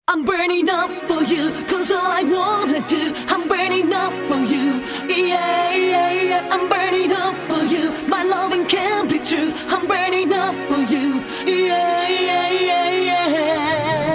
I'm burning up for you, 'cause all I wanna do, I'm burning up for you. Yeah, yeah, yeah, I'm burning up for you. My loving can't be true. I'm burning up for you. Yeah, yeah, yeah, yeah.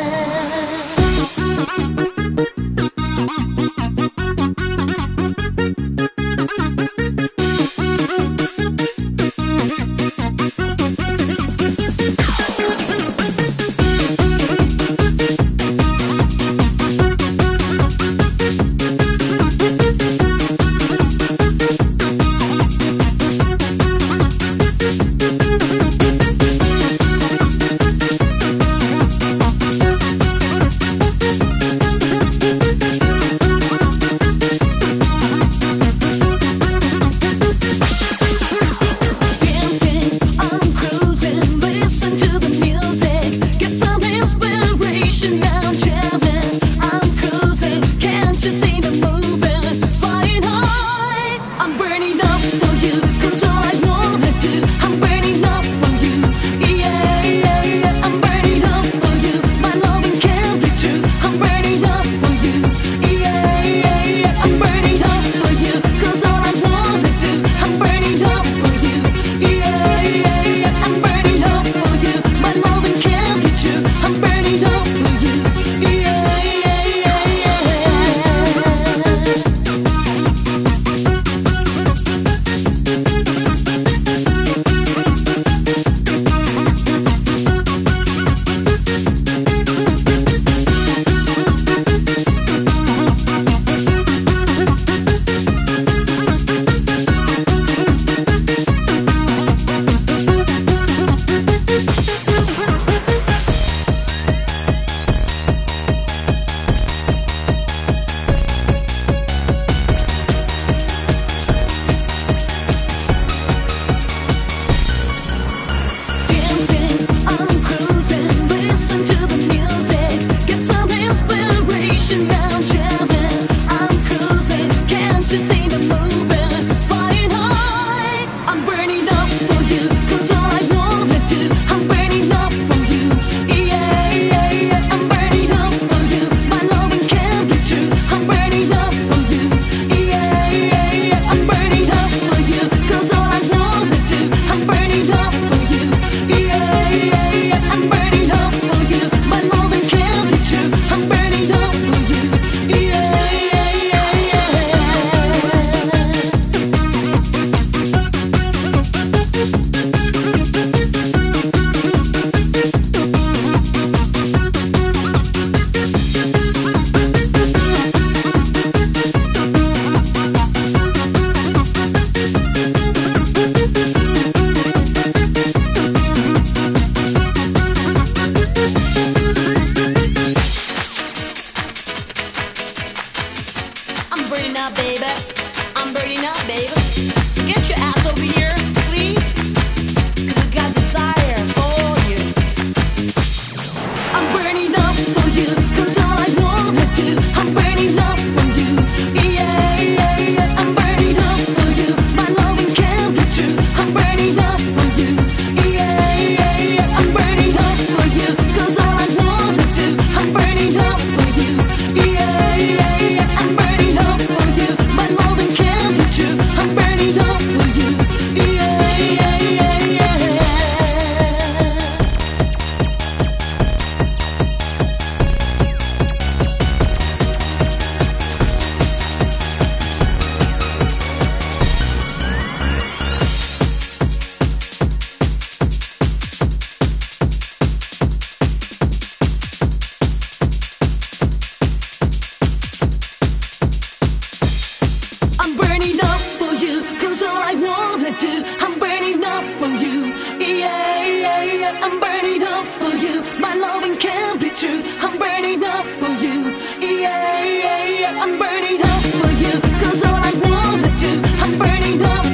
I'm burning up, baby. I'm burning up, baby. So get your ass over here, please. 'Cause I got desire for you. I'm burning up for you, 'cause all I wanna do, I'm burning up for you. Yeah, yeah, yeah, I'm burning up for you. My loving can't be true. I'm burning up for you. Yeah, yeah, yeah, I'm burning up for you, 'cause all I wanna do, I'm burning up for you. Yeah, yeah, yeah, I'm burning up for you. My loving can't be true. I'm burning up for you. Yeah, yeah, yeah, yeah. I'm burning up for you, 'cause all I wanna do, I'm burning up for you. Yeah, yeah, yeah, I'm burning up for you. My loving can't be true. I'm burning up for you. Yeah, yeah, yeah, I'm burning up for you, 'cause all I wanna do, I'm burning up